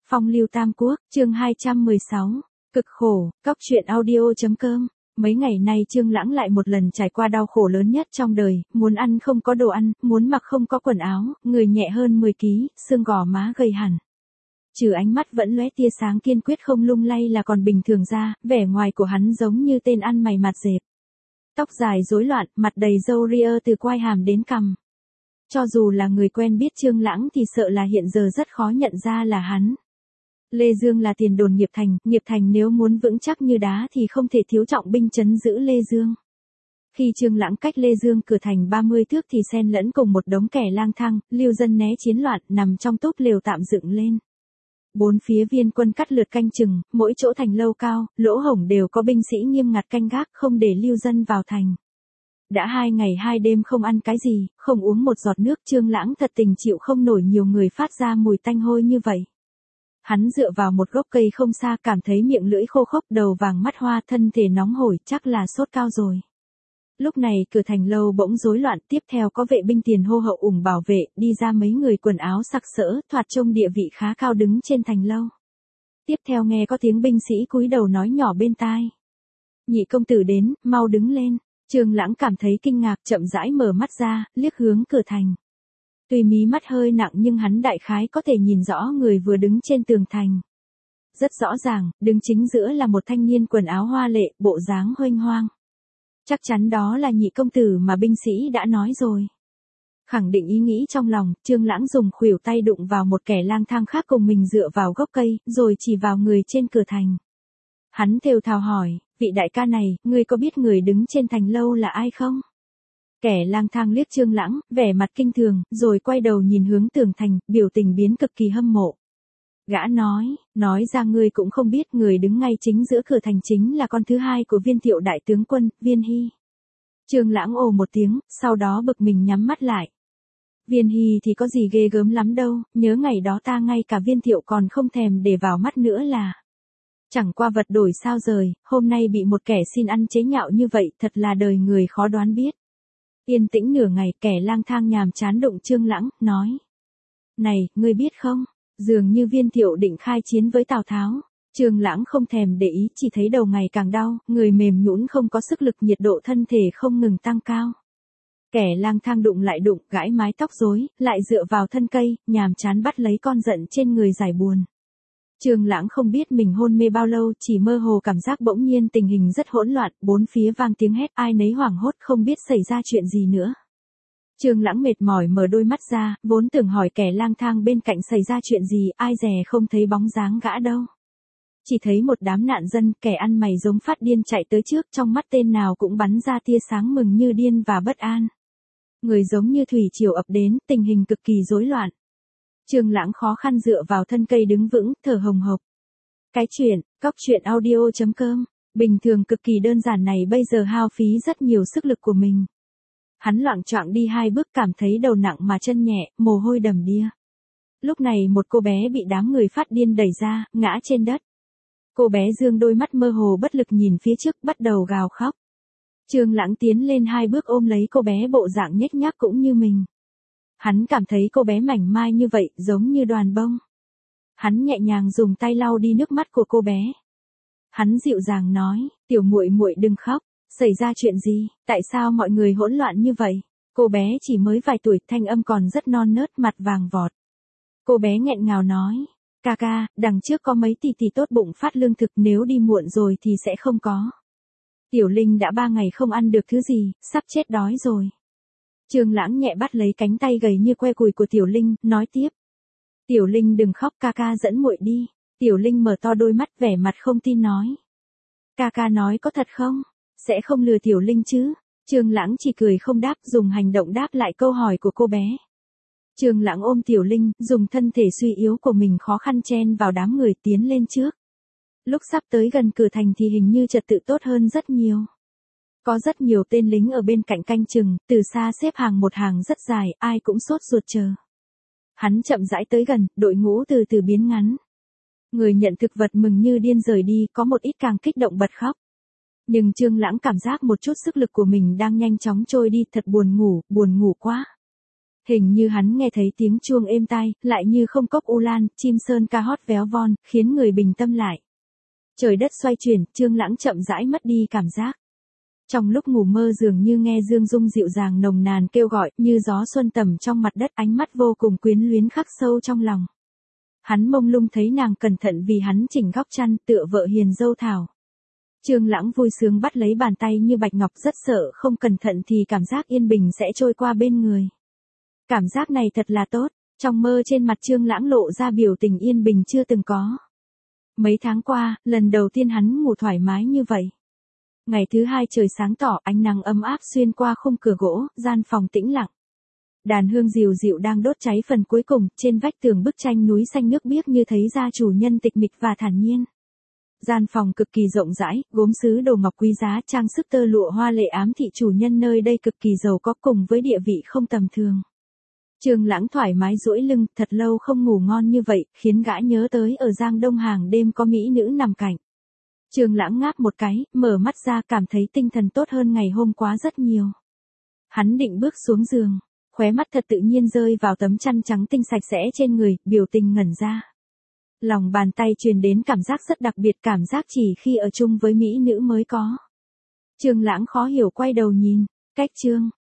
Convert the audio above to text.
Phong lưu Tam Quốc, chương 216. Cực khổ, cóc truyện audio.com. Mấy ngày nay Trương Lãng lại một lần trải qua đau khổ lớn nhất trong đời, muốn ăn không có đồ ăn, muốn mặc không có quần áo, người nhẹ hơn 10 ký, xương gò má gầy hẳn. Trừ ánh mắt vẫn lóe tia sáng kiên quyết không lung lay là còn bình thường ra, vẻ ngoài của hắn giống như tên ăn mày mặt dẹp. Tóc dài rối loạn, mặt đầy râu ria từ quai hàm đến cằm. Cho dù là người quen biết Trương Lãng thì sợ là hiện giờ rất khó nhận ra là hắn. Lê Dương là tiền đồn Nghiệp Thành nếu muốn vững chắc như đá thì không thể thiếu trọng binh trấn giữ Lê Dương. Khi Trương Lãng cách Lê Dương cửa thành 30 thước thì xen lẫn cùng một đống kẻ lang thang, lưu dân né chiến loạn, nằm trong túp lều tạm dựng lên. Bốn phía viên quân cắt lượt canh chừng, mỗi chỗ thành lâu cao, lỗ hổng đều có binh sĩ nghiêm ngặt canh gác không để lưu dân vào thành. Đã 2 ngày 2 đêm không ăn cái gì, không uống một giọt nước, Trương Lãng thật tình chịu không nổi nhiều người phát ra mùi tanh hôi như vậy. Hắn dựa vào một gốc cây không xa, cảm thấy miệng lưỡi khô khốc, đầu vàng mắt hoa, thân thể nóng hổi, chắc là sốt cao rồi. Lúc này cửa thành lâu bỗng rối loạn, tiếp theo có vệ binh tiền hô hậu ủng bảo vệ, đi ra mấy người quần áo sặc sỡ, thoạt trông địa vị khá cao đứng trên thành lâu. Tiếp theo nghe có tiếng binh sĩ cúi đầu nói nhỏ bên tai. Nhị công tử đến, mau đứng lên. Trương Lãng cảm thấy kinh ngạc, chậm rãi mở mắt ra, liếc hướng cửa thành. Tuy mí mắt hơi nặng nhưng hắn đại khái có thể nhìn rõ người vừa đứng trên tường thành. Rất rõ ràng, đứng chính giữa là một thanh niên quần áo hoa lệ, bộ dáng huênh hoang. Chắc chắn đó là nhị công tử mà binh sĩ đã nói rồi. Khẳng định ý nghĩ trong lòng, Trương Lãng dùng khuỷu tay đụng vào một kẻ lang thang khác cùng mình dựa vào gốc cây, rồi chỉ vào người trên cửa thành. Hắn thều thào hỏi, vị đại ca này, ngươi có biết người đứng trên thành lâu là ai không? Kẻ lang thang liếc Trương Lãng, vẻ mặt kinh thường, rồi quay đầu nhìn hướng tường thành, biểu tình biến cực kỳ hâm mộ. Gã nói ra ngươi cũng không biết, người đứng ngay chính giữa cửa thành chính là con thứ hai của Viên Thiệu đại tướng quân, Viên Hy. Trương Lãng ồ một tiếng, sau đó bực mình nhắm mắt lại. Viên Hy thì có gì ghê gớm lắm đâu, nhớ ngày đó ta ngay cả Viên Thiệu còn không thèm để vào mắt nữa là. Chẳng qua vật đổi sao rời, hôm nay bị một kẻ xin ăn chế nhạo như vậy, thật là đời người khó đoán biết. Yên tĩnh nửa ngày, kẻ lang thang nhàm chán đụng Trương Lãng, nói. Này, ngươi biết không, dường như Viên Thiệu định khai chiến với Tào Tháo. Trương Lãng không thèm để ý, chỉ thấy đầu ngày càng đau, người mềm nhũn không có sức lực, nhiệt độ thân thể không ngừng tăng cao. Kẻ lang thang đụng lại đụng, gãi mái tóc rối, lại dựa vào thân cây, nhàm chán bắt lấy con giận trên người giải buồn. Trương Lãng không biết mình hôn mê bao lâu, chỉ mơ hồ cảm giác bỗng nhiên tình hình rất hỗn loạn, bốn phía vang tiếng hét, ai nấy hoảng hốt không biết xảy ra chuyện gì nữa. Trương Lãng mệt mỏi mở đôi mắt ra, vốn tưởng hỏi kẻ lang thang bên cạnh xảy ra chuyện gì, ai dè không thấy bóng dáng gã đâu. Chỉ thấy một đám nạn dân, kẻ ăn mày giống phát điên chạy tới trước, trong mắt tên nào cũng bắn ra tia sáng mừng như điên và bất an. Người giống như thủy triều ập đến, tình hình cực kỳ rối loạn. Trương Lãng khó khăn dựa vào thân cây đứng vững, thở hồng hộc. Cái chuyện, cóc truyện audio.com, bình thường cực kỳ đơn giản này bây giờ hao phí rất nhiều sức lực của mình. Hắn loạng choạng đi 2 bước, cảm thấy đầu nặng mà chân nhẹ, mồ hôi đầm đìa. Lúc này một cô bé bị đám người phát điên đẩy ra, ngã trên đất. Cô bé dương đôi mắt mơ hồ bất lực nhìn phía trước, bắt đầu gào khóc. Trương Lãng tiến lên 2 bước ôm lấy cô bé, bộ dạng nhếch nhác cũng như mình. Hắn cảm thấy cô bé mảnh mai như vậy, giống như đoàn bông. Hắn nhẹ nhàng dùng tay lau đi nước mắt của cô bé. Hắn dịu dàng nói, tiểu muội muội đừng khóc, xảy ra chuyện gì, tại sao mọi người hỗn loạn như vậy? Cô bé chỉ mới vài tuổi, thanh âm còn rất non nớt, mặt vàng vọt. Cô bé nghẹn ngào nói, ca ca, đằng trước có mấy tỷ tỷ tốt bụng phát lương thực, nếu đi muộn rồi thì sẽ không có. Tiểu Linh đã 3 ngày không ăn được thứ gì, sắp chết đói rồi. Trương Lãng nhẹ bắt lấy cánh tay gầy như que củi của Tiểu Linh, nói tiếp. Tiểu Linh đừng khóc, ca ca dẫn muội đi. Tiểu Linh mở to đôi mắt, vẻ mặt không tin nói. Ca ca nói có thật không? Sẽ không lừa Tiểu Linh chứ? Trương Lãng chỉ cười không đáp, dùng hành động đáp lại câu hỏi của cô bé. Trương Lãng ôm Tiểu Linh, dùng thân thể suy yếu của mình khó khăn chen vào đám người tiến lên trước. Lúc sắp tới gần cửa thành thì hình như trật tự tốt hơn rất nhiều. Có rất nhiều tên lính ở bên cạnh canh chừng, từ xa xếp hàng một hàng rất dài, ai cũng sốt ruột chờ. Hắn chậm rãi tới gần, đội ngũ từ từ biến ngắn. Người nhận thực vật mừng như điên rời đi, có một ít càng kích động bật khóc. Nhưng Trương Lãng cảm giác một chút sức lực của mình đang nhanh chóng trôi đi, thật buồn ngủ quá. Hình như hắn nghe thấy tiếng chuông êm tai, lại như không cốc u lan, chim sơn ca hót véo von, khiến người bình tâm lại. Trời đất xoay chuyển, Trương Lãng chậm rãi mất đi cảm giác. Trong lúc ngủ mơ dường như nghe Dương Dung dịu dàng nồng nàn kêu gọi, như gió xuân tầm trong mặt đất, ánh mắt vô cùng quyến luyến khắc sâu trong lòng. Hắn mông lung thấy nàng cẩn thận vì hắn chỉnh góc chăn, tựa vợ hiền dâu thảo. Trương Lãng vui sướng bắt lấy bàn tay như bạch ngọc, rất sợ không cẩn thận thì cảm giác yên bình sẽ trôi qua bên người. Cảm giác này thật là tốt, trong mơ trên mặt Trương Lãng lộ ra biểu tình yên bình chưa từng có. Mấy tháng qua, lần đầu tiên hắn ngủ thoải mái như vậy. Ngày thứ hai trời sáng tỏ, ánh nắng ấm áp xuyên qua khung cửa gỗ, gian phòng tĩnh lặng. Đàn hương dịu dịu đang đốt cháy phần cuối cùng, trên vách tường bức tranh núi xanh nước biếc như thấy ra chủ nhân tịch mịch và thản nhiên. Gian phòng cực kỳ rộng rãi, gốm sứ đồ ngọc quý giá, trang sức tơ lụa hoa lệ ám thị chủ nhân nơi đây cực kỳ giàu có cùng với địa vị không tầm thường. Trương Lãng thoải mái duỗi lưng, thật lâu không ngủ ngon như vậy, khiến gã nhớ tới ở Giang Đông hàng đêm có mỹ nữ nằm cạnh. Trương Lãng ngáp một cái, mở mắt ra cảm thấy tinh thần tốt hơn ngày hôm qua rất nhiều. Hắn định bước xuống giường, khóe mắt thật tự nhiên rơi vào tấm chăn trắng tinh sạch sẽ trên người, biểu tình ngẩn ra. Lòng bàn tay truyền đến cảm giác rất đặc biệt, cảm giác chỉ khi ở chung với mỹ nữ mới có. Trương Lãng khó hiểu quay đầu nhìn, cách Trương